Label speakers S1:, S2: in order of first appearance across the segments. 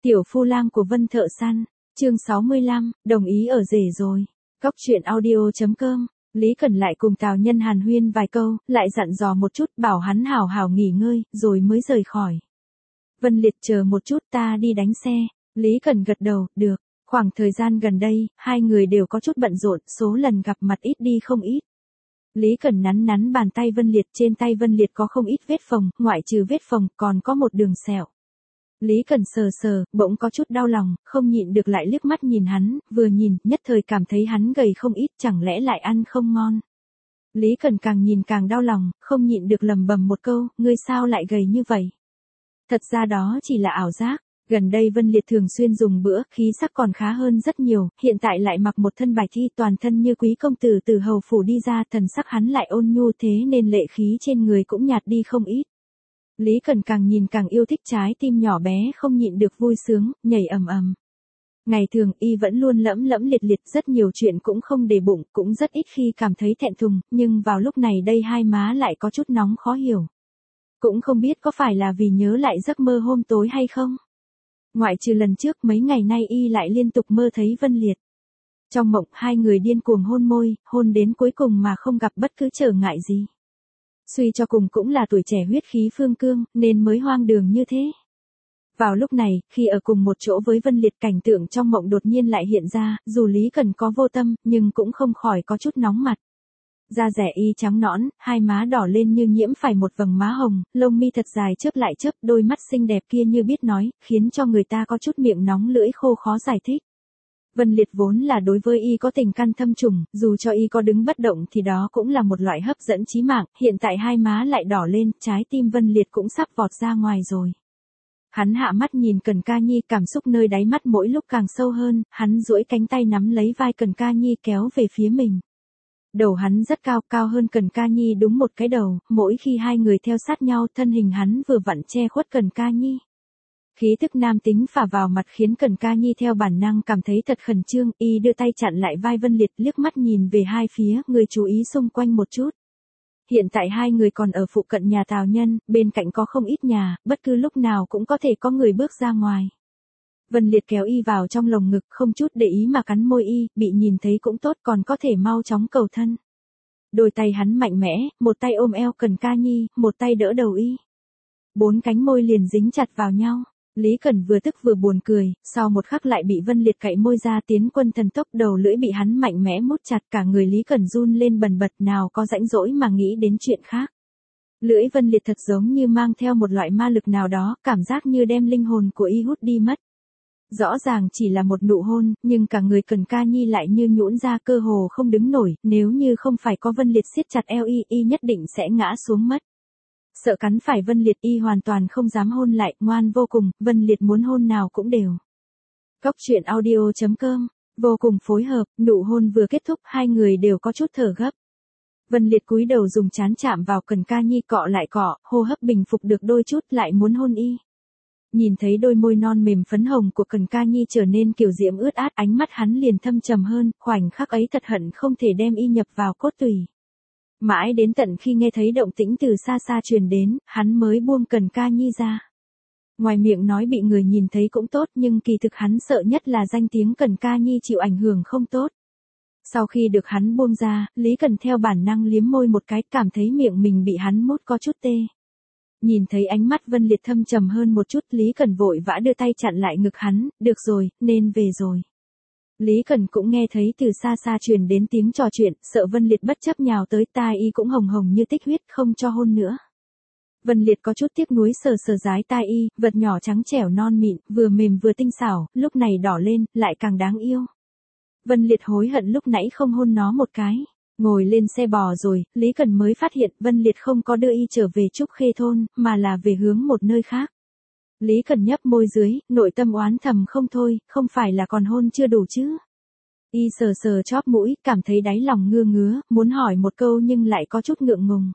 S1: Tiểu phu lang của Vân Thợ Săn, chương 65, đồng ý ở rể rồi. Cóc truyện audio.com. Lý Cẩn lại cùng Tào Nhân hàn huyên vài câu, lại dặn dò một chút bảo hắn hảo hảo nghỉ ngơi, rồi mới rời khỏi. Vân Liệt chờ một chút ta đi đánh xe. Lý Cẩn gật đầu, được. Khoảng thời gian gần đây, hai người đều có chút bận rộn, số lần gặp mặt ít đi không ít. Lý Cẩn nắn nắn bàn tay Vân Liệt, trên tay Vân Liệt có không ít vết phồng, ngoại trừ vết phồng còn có một đường sẹo. Lý Cẩn sờ sờ, bỗng có chút đau lòng, không nhịn được lại liếc mắt nhìn hắn, vừa nhìn, nhất thời cảm thấy hắn gầy không ít, chẳng lẽ lại ăn không ngon. Lý Cẩn càng nhìn càng đau lòng, không nhịn được lầm bầm một câu, ngươi sao lại gầy như vậy? Thật ra đó chỉ là ảo giác, gần đây Vân Liệt thường xuyên dùng bữa, khí sắc còn khá hơn rất nhiều, hiện tại lại mặc một thân bạch thi toàn thân như quý công tử từ hầu phủ đi ra, thần sắc hắn lại ôn nhu thế nên lệ khí trên người cũng nhạt đi không ít. Lý Cẩn càng nhìn càng yêu thích, trái tim nhỏ bé không nhịn được vui sướng, nhảy ầm ầm. Ngày thường y vẫn luôn lẫm lẫm liệt liệt, rất nhiều chuyện cũng không để bụng, cũng rất ít khi cảm thấy thẹn thùng, nhưng vào lúc này đây hai má lại có chút nóng khó hiểu. Cũng không biết có phải là vì nhớ lại giấc mơ hôm tối hay không. Ngoại trừ lần trước, mấy ngày nay y lại liên tục mơ thấy Vân Liệt. Trong mộng hai người điên cuồng hôn môi, hôn đến cuối cùng mà không gặp bất cứ trở ngại gì. Suy cho cùng cũng là tuổi trẻ huyết khí phương cương, nên mới hoang đường như thế. Vào lúc này, khi ở cùng một chỗ với Vân Liệt, cảnh tượng trong mộng đột nhiên lại hiện ra, dù Lý Cẩn có vô tâm, nhưng cũng không khỏi có chút nóng mặt. Da rẻ y trắng nõn, hai má đỏ lên như nhiễm phải một vầng má hồng, lông mi thật dài chớp lại chớp, đôi mắt xinh đẹp kia như biết nói, khiến cho người ta có chút miệng nóng lưỡi khô khó giải thích. Vân Liệt vốn là đối với y có tình căn thâm trùng, dù cho y có đứng bất động thì đó cũng là một loại hấp dẫn chí mạng, hiện tại hai má lại đỏ lên, trái tim Vân Liệt cũng sắp vọt ra ngoài rồi. Hắn hạ mắt nhìn Cẩn Ca Nhi, cảm xúc nơi đáy mắt mỗi lúc càng sâu hơn, hắn duỗi cánh tay nắm lấy vai Cẩn Ca Nhi kéo về phía mình. Đầu hắn rất cao, cao hơn Cẩn Ca Nhi đúng một cái đầu, mỗi khi hai người theo sát nhau, thân hình hắn vừa vặn che khuất Cẩn Ca Nhi. Khí thức nam tính phả vào mặt khiến Cẩn Ca Nhi theo bản năng cảm thấy thật khẩn trương, y đưa tay chặn lại vai Vân Liệt, liếc mắt nhìn về hai phía, người chú ý xung quanh một chút. Hiện tại hai người còn ở phụ cận nhà Tào Nhân, bên cạnh có không ít nhà, bất cứ lúc nào cũng có thể có người bước ra ngoài. Vân Liệt kéo y vào trong lồng ngực, không chút để ý mà cắn môi y, bị nhìn thấy cũng tốt, còn có thể mau chóng cầu thân. Đôi tay hắn mạnh mẽ, một tay ôm eo Cẩn Ca Nhi, một tay đỡ đầu y. Bốn cánh môi liền dính chặt vào nhau. Lý Cẩn vừa tức vừa buồn cười, sau một khắc lại bị Vân Liệt cạy môi ra, tiến quân thần tốc, đầu lưỡi bị hắn mạnh mẽ mút chặt, cả người Lý Cẩn run lên bần bật, nào có rãnh rỗi mà nghĩ đến chuyện khác. Lưỡi Vân Liệt thật giống như mang theo một loại ma lực nào đó, cảm giác như đem linh hồn của y hút đi mất. Rõ ràng chỉ là một nụ hôn, nhưng cả người Cẩn Ca Nhi lại như nhũn ra, cơ hồ không đứng nổi, nếu như không phải có Vân Liệt siết chặt eo y nhất định sẽ ngã xuống mất. Sợ cắn phải Vân Liệt, y hoàn toàn không dám hôn lại, ngoan vô cùng, Vân Liệt muốn hôn nào cũng đều. Cóc truyện audio.com, vô cùng phối hợp, nụ hôn vừa kết thúc hai người đều có chút thở gấp. Vân Liệt cúi đầu dùng trán chạm vào Cẩn Ca Nhi, cọ lại cọ, hô hấp bình phục được đôi chút, lại muốn hôn y. Nhìn thấy đôi môi non mềm phấn hồng của Cẩn Ca Nhi trở nên kiều diễm ướt át, ánh mắt hắn liền thâm trầm hơn, khoảnh khắc ấy thật hận không thể đem y nhập vào cốt tủy. Mãi đến tận khi nghe thấy động tĩnh từ xa xa truyền đến, hắn mới buông Cẩn Ca Nhi ra. Ngoài miệng nói bị người nhìn thấy cũng tốt, nhưng kỳ thực hắn sợ nhất là danh tiếng Cẩn Ca Nhi chịu ảnh hưởng không tốt. Sau khi được hắn buông ra, Lý Cẩn theo bản năng liếm môi một cái, cảm thấy miệng mình bị hắn mút có chút tê. Nhìn thấy ánh mắt Vân Liệt thâm trầm hơn một chút, Lý Cẩn vội vã đưa tay chặn lại ngực hắn, được rồi, nên về rồi. Lý Cẩn cũng nghe thấy từ xa xa truyền đến tiếng trò chuyện, sợ Vân Liệt bất chấp nhào tới, tai y cũng hồng hồng như tích huyết, không cho hôn nữa. Vân Liệt có chút tiếc nuối sờ sờ dái tai y, vật nhỏ trắng trẻo non mịn, vừa mềm vừa tinh xảo, lúc này đỏ lên, lại càng đáng yêu. Vân Liệt hối hận lúc nãy không hôn nó một cái. Ngồi lên xe bò rồi, Lý Cẩn mới phát hiện Vân Liệt không có đưa y trở về Trúc Khê thôn, mà là về hướng một nơi khác. Lý Cẩn nhấp môi dưới, nội tâm oán thầm không thôi, không phải là còn hôn chưa đủ chứ. Y sờ sờ chóp mũi, cảm thấy đáy lòng ngứa ngứa, muốn hỏi một câu nhưng lại có chút ngượng ngùng.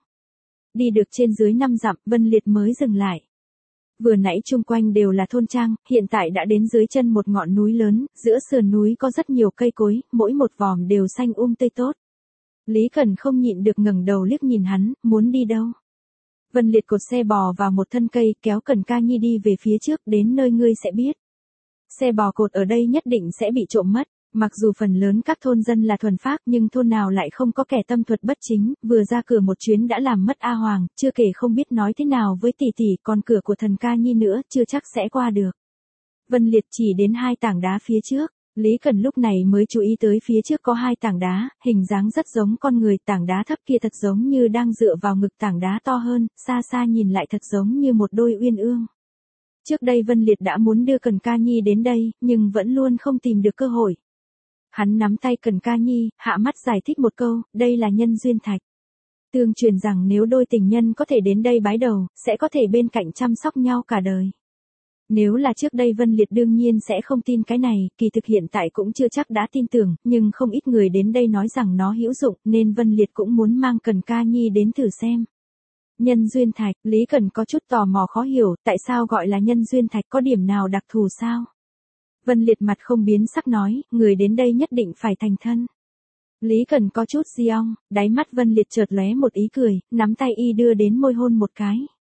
S1: Đi được trên dưới 5 dặm, Vân Liệt mới dừng lại. Vừa nãy chung quanh đều là thôn trang, hiện tại đã đến dưới chân một ngọn núi lớn, giữa sườn núi có rất nhiều cây cối, mỗi một vòm đều xanh tươi tốt. Lý Cẩn không nhịn được ngẩng đầu liếc nhìn hắn, muốn đi đâu? Vân Liệt cột xe bò vào một thân cây, kéo Cẩn Ca Nhi đi về phía trước, đến nơi ngươi sẽ biết. Xe bò cột ở đây nhất định sẽ bị trộm mất. Mặc dù phần lớn các thôn dân là thuần phác nhưng thôn nào lại không có kẻ tâm thuật bất chính, vừa ra cửa một chuyến đã làm mất A Hoàng, chưa kể không biết nói thế nào với tỷ tỷ, còn cửa của thần ca nhi nữa, chưa chắc sẽ qua được. Vân Liệt chỉ đến 2 tảng đá phía trước, Lý Cần lúc này mới chú ý tới phía trước có 2 tảng đá, hình dáng rất giống con người, tảng đá thấp kia thật giống như đang dựa vào ngực tảng đá to hơn, xa xa nhìn lại thật giống như một đôi uyên ương. Trước đây Vân Liệt đã muốn đưa Cần Ca Nhi đến đây, nhưng vẫn luôn không tìm được cơ hội. Hắn nắm tay Cần Ca Nhi, hạ mắt giải thích một câu, đây là nhân duyên thạch. Tương truyền rằng nếu đôi tình nhân có thể đến đây bái đầu, sẽ có thể bên cạnh chăm sóc nhau cả đời. Nếu là trước đây Vân Liệt đương nhiên sẽ không tin cái này, kỳ thực hiện tại cũng chưa chắc đã tin tưởng, nhưng không ít người đến đây nói rằng nó hữu dụng, nên Vân Liệt cũng muốn mang Cần Ca Nhi đến thử xem. Nhân duyên thạch, Lý Cần có chút tò mò khó hiểu, tại sao gọi là nhân duyên thạch, có điểm nào đặc thù sao? Vân Liệt mặt không biến sắc nói, người đến đây nhất định phải thành thân. Lý Cần có chút giong, đáy mắt Vân Liệt chợt lóe một ý cười, nắm tay y đưa đến môi hôn một cái.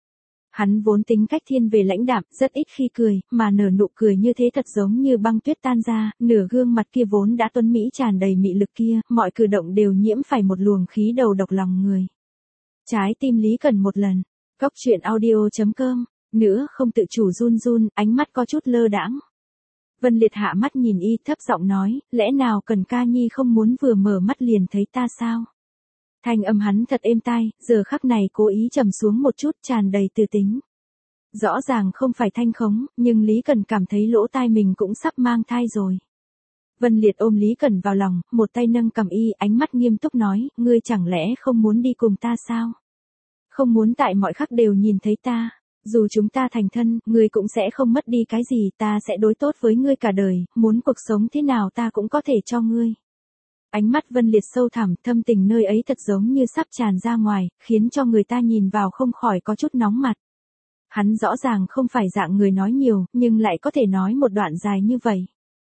S1: Hắn vốn tính cách thiên về lãnh đạm, rất ít khi cười, mà nở nụ cười như thế thật giống như băng tuyết tan ra, nửa gương mặt kia vốn đã tuấn mỹ tràn đầy mị lực kia, mọi cử động đều nhiễm phải một luồng khí đầu độc lòng người. Trái tim Lý Cần một lần. Cóc truyện audio.com. Nữa không tự chủ run run, ánh mắt có chút lơ đãng. Vân Liệt hạ mắt nhìn y thấp giọng nói, lẽ nào Cần Ca Nhi không muốn vừa mở mắt liền thấy ta sao? Thanh âm hắn thật êm tai, giờ khắc này cố ý trầm xuống một chút tràn đầy từ tính. Rõ ràng không phải thanh khống, nhưng Lý Cần cảm thấy lỗ tai mình cũng sắp mang thai rồi. Vân Liệt ôm Lý Cần vào lòng, một tay nâng cầm y, ánh mắt nghiêm túc nói, ngươi chẳng lẽ không muốn đi cùng ta sao? Không muốn tại mọi khắc đều nhìn thấy ta. Dù chúng ta thành thân, ngươi cũng sẽ không mất đi cái gì, ta sẽ đối tốt với ngươi cả đời, muốn cuộc sống thế nào ta cũng có thể cho ngươi. Ánh mắt Vân Liệt sâu thẳm, thâm tình nơi ấy thật giống như sắp tràn ra ngoài, khiến cho người ta nhìn vào không khỏi có chút nóng mặt. Hắn rõ ràng không phải dạng người nói nhiều, nhưng lại có thể nói một đoạn dài như vậy.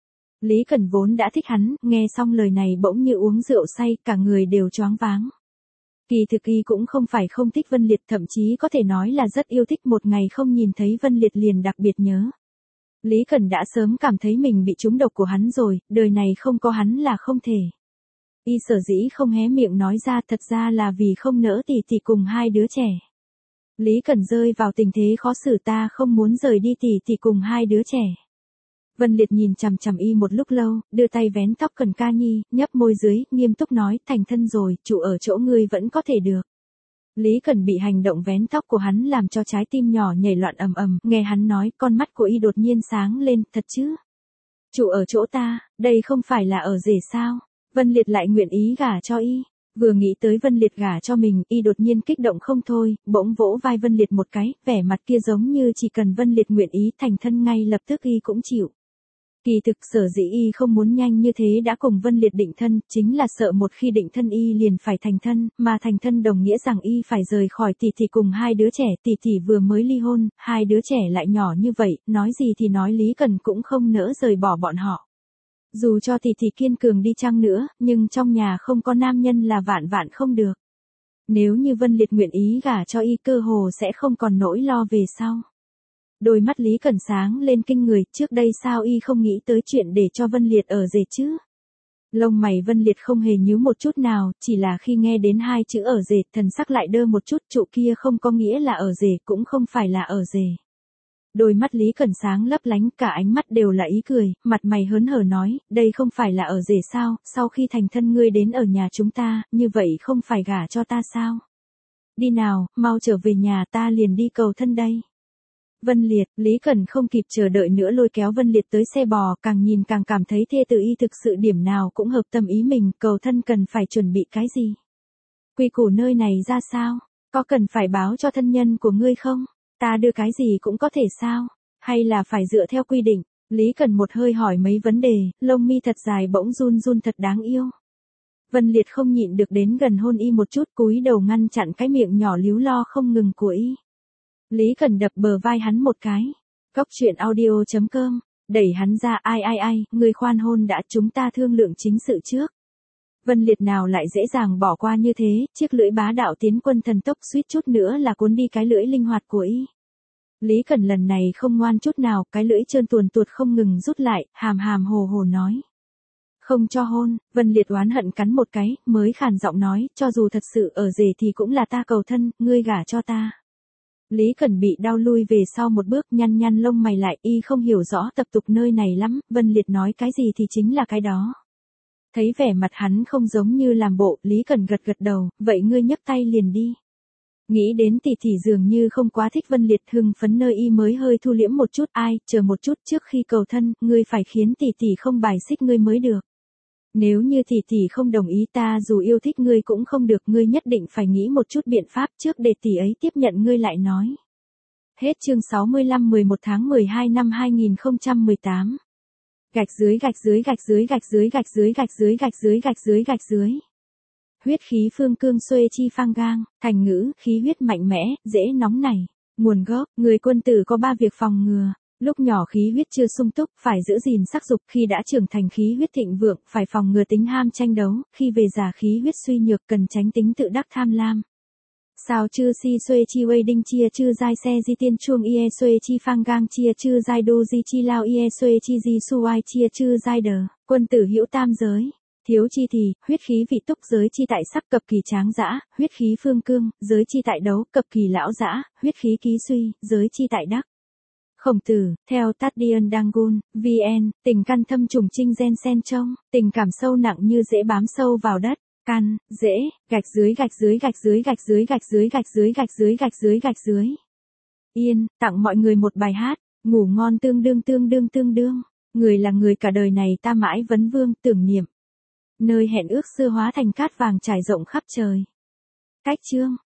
S1: Lý Cần vốn đã thích hắn, nghe xong lời này bỗng như uống rượu say, cả người đều choáng váng. Kỳ thực y cũng không phải không thích Vân Liệt, thậm chí có thể nói là rất yêu thích, một ngày không nhìn thấy Vân Liệt liền đặc biệt nhớ. Lý Cần đã sớm cảm thấy mình bị trúng độc của hắn rồi, đời này không có hắn là không thể. Y sở dĩ không hé miệng nói ra thật ra là vì không nỡ tỷ tỷ cùng 2 đứa trẻ. Lý Cần rơi vào tình thế khó xử, ta không muốn rời đi tỷ tỷ cùng 2 đứa trẻ. Vân Liệt nhìn chằm chằm y một lúc lâu, đưa tay vén tóc Cần Ca Nhi, nhấp môi dưới, nghiêm túc nói, thành thân rồi, trụ ở chỗ ngươi vẫn có thể được. Lý Cần bị hành động vén tóc của hắn làm cho trái tim nhỏ nhảy loạn ầm ầm, nghe hắn nói, con mắt của y đột nhiên sáng lên, thật chứ? Trụ ở chỗ ta, đây không phải là ở rể sao? Vân Liệt lại nguyện ý gả cho y. Vừa nghĩ tới Vân Liệt gả cho mình, y đột nhiên kích động không thôi, bỗng vỗ vai Vân Liệt một cái, vẻ mặt kia giống như chỉ cần Vân Liệt nguyện ý thành thân ngay lập tức y cũng chịu. Kỳ thực sở dĩ y không muốn nhanh như thế đã cùng Vân Liệt định thân, chính là sợ một khi định thân y liền phải thành thân, mà thành thân đồng nghĩa rằng y phải rời khỏi tỷ tỷ cùng 2 đứa trẻ, tỷ tỷ vừa mới ly hôn, 2 đứa trẻ lại nhỏ như vậy, nói gì thì nói Lý Cần cũng không nỡ rời bỏ bọn họ. Dù cho tỷ tỷ kiên cường đi chăng nữa, nhưng trong nhà không có nam nhân là vạn vạn không được. Nếu như Vân Liệt nguyện ý gả cho y, cơ hồ sẽ không còn nỗi lo về sau. Đôi mắt Lý Cần sáng lên kinh người, trước đây sao y không nghĩ tới chuyện để cho Vân Liệt ở rể chứ? Lông mày Vân Liệt không hề nhíu một chút nào, chỉ là khi nghe đến 2 chữ ở rể, thần sắc lại đơ một chút, trụ kia không có nghĩa là ở rể, cũng không phải là ở rể. Đôi mắt Lý Cần sáng lấp lánh, cả ánh mắt đều là ý cười, mặt mày hớn hở nói, đây không phải là ở rể sao, sau khi thành thân ngươi đến ở nhà chúng ta, như vậy không phải gả cho ta sao? Đi nào, mau trở về nhà, ta liền đi cầu thân đây. Vân Liệt, Lý Cần không kịp chờ đợi nữa lôi kéo Vân Liệt tới xe bò, càng nhìn càng cảm thấy thê tử y thực sự điểm nào cũng hợp tâm ý mình, cầu thân cần phải chuẩn bị cái gì? Quy củ nơi này ra sao? Có cần phải báo cho thân nhân của ngươi không? Ta đưa cái gì cũng có thể sao? Hay là phải dựa theo quy định? Lý Cần một hơi hỏi mấy vấn đề, lông mi thật dài bỗng run run thật đáng yêu. Vân Liệt không nhịn được đến gần hôn y một chút, cúi đầu ngăn chặn cái miệng nhỏ líu lo không ngừng của y. Lý Cần đập bờ vai hắn một cái. Cóc truyện audio.com. Đẩy hắn ra, ai, người khoan hôn đã, chúng ta thương lượng chính sự trước. Vân Liệt nào lại dễ dàng bỏ qua như thế, chiếc lưỡi bá đạo tiến quân thần tốc suýt chút nữa là cuốn đi cái lưỡi linh hoạt của y. Lý Cẩn lần này không ngoan chút nào, cái lưỡi trơn tuồn tuột không ngừng rút lại, hàm hàm hồ hồ nói. Không cho hôn, Vân Liệt oán hận cắn một cái, mới khàn giọng nói, cho dù thật sự ở rể thì cũng là ta cầu thân, ngươi gả cho ta. Lý Cẩn bị đau lui về sau một bước, nhăn nhăn lông mày lại, y không hiểu rõ tập tục nơi này lắm, Vân Liệt nói cái gì thì chính là cái đó. Thấy vẻ mặt hắn không giống như làm bộ, Lý Cẩn gật gật đầu, vậy ngươi nhấc tay liền đi. Nghĩ đến tỷ tỷ dường như không quá thích Vân Liệt, hưng phấn nơi y mới hơi thu liễm một chút, ai, chờ một chút, trước khi cầu thân, ngươi phải khiến tỷ tỷ không bài xích ngươi mới được. Nếu như tỷ tỷ không đồng ý, ta dù yêu thích ngươi cũng không được, ngươi nhất định phải nghĩ một chút biện pháp trước để tỷ ấy tiếp nhận ngươi lại nói. Hết chương 65, 11 tháng 12 năm 2018. Gạch dưới gạch dưới gạch dưới gạch dưới gạch dưới gạch dưới gạch dưới gạch dưới gạch dưới. Huyết khí phương cương xuê chi phang gang, thành ngữ, khí huyết mạnh mẽ, dễ nóng nảy. Nguồn gốc, người quân tử có 3 việc phòng ngừa. Lúc nhỏ khí huyết chưa sung túc, phải giữ gìn sắc dục, khi đã trưởng thành khí huyết thịnh vượng, phải phòng ngừa tính ham tranh đấu, khi về già khí huyết suy nhược cần tránh tính tự đắc tham lam. Sao chư si xuê chi wei đinh chia chư giai xe di tiên chuông ie xuê chi phang gang chia chư giai đô di chi lao ie xuê chi di su ai chia chư giai đờ, quân tử hữu tam giới. Thiếu chi thì, huyết khí vị túc giới chi tại sắc cập kỳ tráng dã, huyết khí phương cương, giới chi tại đấu, cập kỳ lão dã, huyết khí ký suy, giới chi tại đắc. Khổng Tử, theo Tadian Dangun, VN, tình căn thâm trùng trinh gen sen trông, tình cảm sâu nặng như dễ bám sâu vào đất, căn, dễ, gạch dưới gạch dưới gạch dưới gạch dưới gạch dưới gạch dưới gạch dưới gạch dưới gạch dưới. Yên, tặng mọi người một bài hát, ngủ ngon tương đương tương đương tương đương, người là người cả đời này ta mãi vấn vương, tưởng niệm. Nơi hẹn ước xưa hóa thành cát vàng trải rộng khắp trời. Cách chương